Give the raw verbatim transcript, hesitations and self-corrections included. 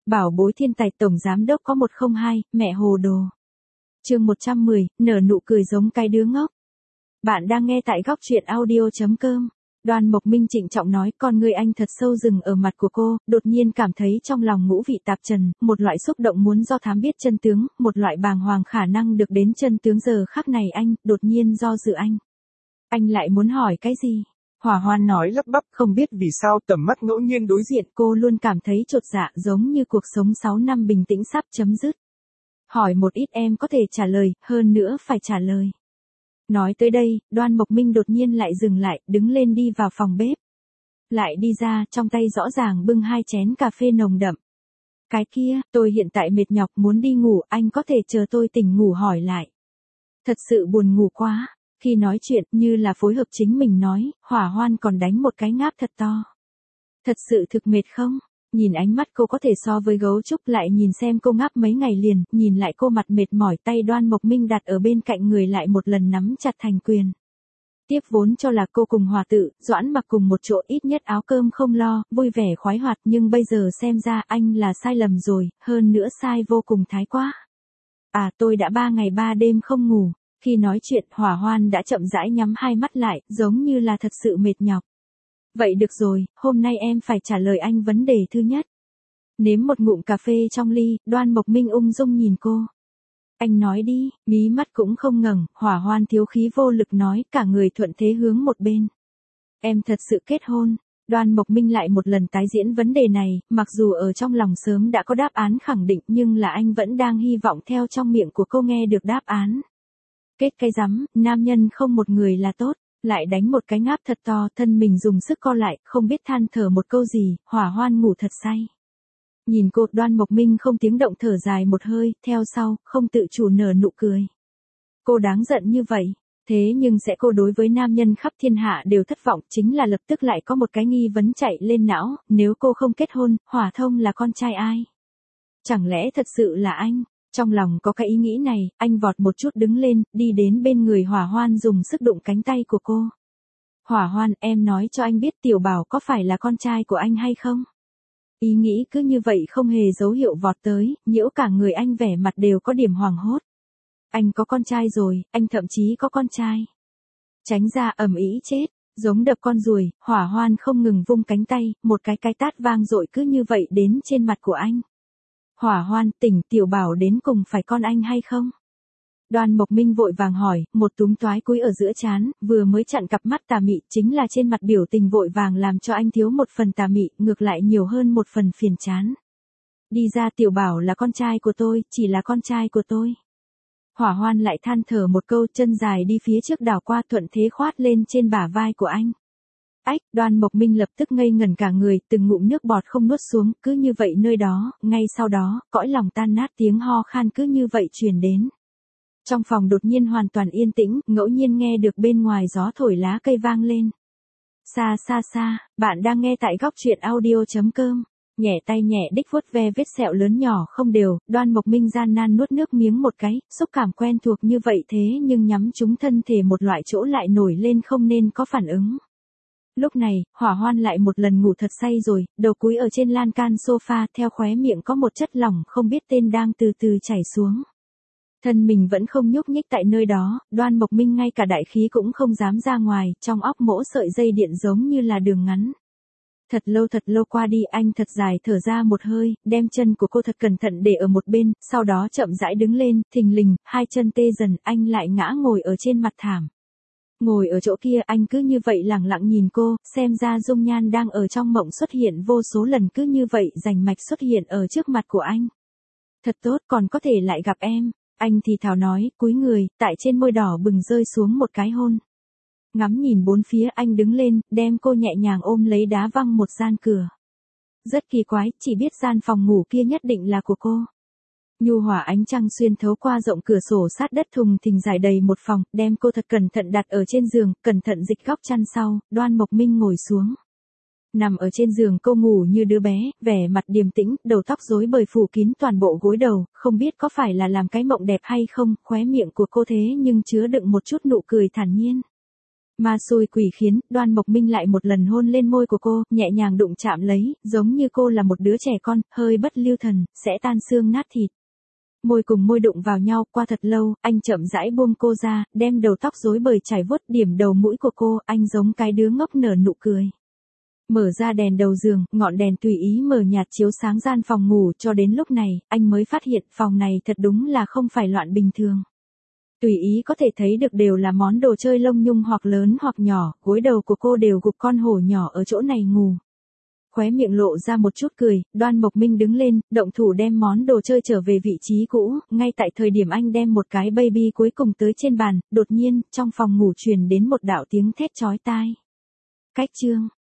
Bảo bối thiên tài tổng giám đốc có một không hai, mẹ hồ đồ. Chương một trăm mười, nở nụ cười giống cái đứa ngốc. Bạn đang nghe tại góc truyện audio.com. Đoan Mộc Minh trịnh trọng nói, con người anh thật sâu dừng ở mặt của cô, đột nhiên cảm thấy trong lòng ngũ vị tạp trần, một loại xúc động muốn do thám biết chân tướng, một loại bàng hoàng khả năng được đến chân tướng giờ khắc này anh, đột nhiên do dự anh. Anh lại muốn hỏi cái gì? Hỏa Hoan nói lắp bắp, không biết vì sao tầm mắt ngẫu nhiên đối diện cô luôn cảm thấy chột dạ giống như cuộc sống sáu năm bình tĩnh sắp chấm dứt. Hỏi một ít em có thể trả lời, hơn nữa phải trả lời. Nói tới đây, Đoan Mộc Minh đột nhiên lại dừng lại, đứng lên đi vào phòng bếp. Lại đi ra, trong tay rõ ràng bưng hai chén cà phê nồng đậm. Cái kia, tôi hiện tại mệt nhọc muốn đi ngủ, anh có thể chờ tôi tỉnh ngủ hỏi lại. Thật sự buồn ngủ quá. Khi nói chuyện như là phối hợp chính mình nói, Hỏa Hoan còn đánh một cái ngáp thật to. Thật sự thực mệt không? Nhìn ánh mắt cô có thể so với gấu trúc, lại nhìn xem cô ngáp mấy ngày liền, nhìn lại cô mặt mệt mỏi, tay Đoan Mộc Minh đặt ở bên cạnh người lại một lần nắm chặt thành quyền. Tiếp vốn cho là cô cùng Hòa Tự, Doãn Mặc cùng một chỗ ít nhất áo cơm không lo, vui vẻ khoái hoạt, nhưng bây giờ xem ra anh là sai lầm rồi, hơn nữa sai vô cùng thái quá. À tôi đã ba ngày ba đêm không ngủ. Khi nói chuyện, Hỏa Hoan đã chậm rãi nhắm hai mắt lại, giống như là thật sự mệt nhọc. Vậy được rồi, hôm nay em phải trả lời anh vấn đề thứ nhất. Nếm một ngụm cà phê trong ly, Đoan Mộc Minh ung dung nhìn cô. Anh nói đi, mí mắt cũng không ngẩng, Hỏa Hoan thiếu khí vô lực nói, cả người thuận thế hướng một bên. Em thật sự kết hôn. Đoan Mộc Minh lại một lần tái diễn vấn đề này, mặc dù ở trong lòng sớm đã có đáp án khẳng định, nhưng là anh vẫn đang hy vọng theo trong miệng của cô nghe được đáp án. Kết cái rắm, nam nhân không một người là tốt, lại đánh một cái ngáp thật to, thân mình dùng sức co lại, không biết than thở một câu gì, Hỏa Hoan ngủ thật say. Nhìn cô, Đoan Mộc Minh không tiếng động thở dài một hơi, theo sau, không tự chủ nở nụ cười. Cô đáng giận như vậy, thế nhưng sẽ cô đối với nam nhân khắp thiên hạ đều thất vọng, chính là lập tức lại có một cái nghi vấn chạy lên não, nếu cô không kết hôn, Hỏa Thông là con trai ai? Chẳng lẽ thật sự là anh? Trong lòng có cái ý nghĩ này, anh vọt một chút đứng lên, đi đến bên người Hỏa Hoan dùng sức đụng cánh tay của cô. Hỏa Hoan, em nói cho anh biết Tiểu Bảo có phải là con trai của anh hay không? Ý nghĩ cứ như vậy không hề dấu hiệu vọt tới, nhiễu cả người anh vẻ mặt đều có điểm hoảng hốt. Anh có con trai rồi, anh thậm chí có con trai. Tránh ra, ầm ĩ chết, giống đập con ruồi, Hỏa Hoan không ngừng vung cánh tay, một cái cái tát vang dội cứ như vậy đến trên mặt của anh. Hỏa Hoan, tỉnh, Tiểu Bảo đến cùng phải con anh hay không? Đoan Mộc Minh vội vàng hỏi, một túm toái cúi ở giữa trán, vừa mới chặn cặp mắt tà mị, chính là trên mặt biểu tình vội vàng làm cho anh thiếu một phần tà mị, ngược lại nhiều hơn một phần phiền chán. Đi ra, Tiểu Bảo là con trai của tôi, chỉ là con trai của tôi. Hỏa Hoan lại than thở một câu, chân dài đi phía trước đảo qua, thuận thế khoát lên trên bả vai của anh. Ách, Đoan Mộc Minh lập tức ngây ngẩn cả người, từng ngụm nước bọt không nuốt xuống, cứ như vậy nơi đó, ngay sau đó, cõi lòng tan nát tiếng ho khan cứ như vậy truyền đến. Trong phòng đột nhiên hoàn toàn yên tĩnh, ngẫu nhiên nghe được bên ngoài gió thổi lá cây vang lên. Xa xa xa, bạn đang nghe tại góc truyện audio.com. Nhẹ tay nhẹ đích vuốt ve vết sẹo lớn nhỏ không đều, Đoan Mộc Minh gian nan nuốt nước miếng một cái, xúc cảm quen thuộc như vậy thế nhưng nhắm trúng thân thể một loại chỗ lại nổi lên không nên có phản ứng. Lúc này, Hỏa Hoan lại một lần ngủ thật say rồi, đầu cúi ở trên lan can sofa, theo khóe miệng có một chất lỏng không biết tên đang từ từ chảy xuống. Thân mình vẫn không nhúc nhích tại nơi đó, Đoan Mộc Minh ngay cả đại khí cũng không dám ra ngoài, trong óc mỗ sợi dây điện giống như là đường ngắn. Thật lâu thật lâu qua đi, anh thật dài thở ra một hơi, đem chân của cô thật cẩn thận để ở một bên, sau đó chậm rãi đứng lên, thình lình, hai chân tê dần, anh lại ngã ngồi ở trên mặt thảm. Ngồi ở chỗ kia, anh cứ như vậy lẳng lặng nhìn cô, xem ra dung nhan đang ở trong mộng xuất hiện vô số lần cứ như vậy rành mạch xuất hiện ở trước mặt của anh. Thật tốt, còn có thể lại gặp em. Anh thì thào nói, cúi người, tại trên môi đỏ bừng rơi xuống một cái hôn. Ngắm nhìn bốn phía, anh đứng lên, đem cô nhẹ nhàng ôm lấy đá văng một gian cửa. Rất kỳ quái, chỉ biết gian phòng ngủ kia nhất định là của cô. Nhu hòa ánh trăng xuyên thấu qua rộng cửa sổ sát đất thùng thình dài đầy một phòng, đem cô thật cẩn thận đặt ở trên giường, cẩn thận dịch góc chăn sau, Đoan Mộc Minh ngồi xuống. Nằm ở trên giường cô ngủ như đứa bé, vẻ mặt điềm tĩnh, đầu tóc rối bời phủ kín toàn bộ gối đầu, không biết có phải là làm cái mộng đẹp hay không, khóe miệng của cô thế nhưng chứa đựng một chút nụ cười thản nhiên. Ma xui quỷ khiến, Đoan Mộc Minh lại một lần hôn lên môi của cô, nhẹ nhàng đụng chạm lấy, giống như cô là một đứa trẻ con, hơi bất lưu thần, sẽ tan xương nát thịt. Môi cùng môi đụng vào nhau, qua thật lâu, anh chậm rãi buông cô ra, đem đầu tóc rối bời chải vuốt điểm đầu mũi của cô, anh giống cái đứa ngốc nở nụ cười. Mở ra đèn đầu giường, ngọn đèn tùy ý mở nhạt chiếu sáng gian phòng ngủ, cho đến lúc này, anh mới phát hiện phòng này thật đúng là không phải loạn bình thường. Tùy ý có thể thấy được đều là món đồ chơi lông nhung hoặc lớn hoặc nhỏ, gối đầu của cô đều gục con hổ nhỏ ở chỗ này ngủ. Khóe miệng lộ ra một chút cười, Đoan Mộc Minh đứng lên, động thủ đem món đồ chơi trở về vị trí cũ, ngay tại thời điểm anh đem một cái baby cuối cùng tới trên bàn, đột nhiên, trong phòng ngủ truyền đến một đạo tiếng thét chói tai. Cách chương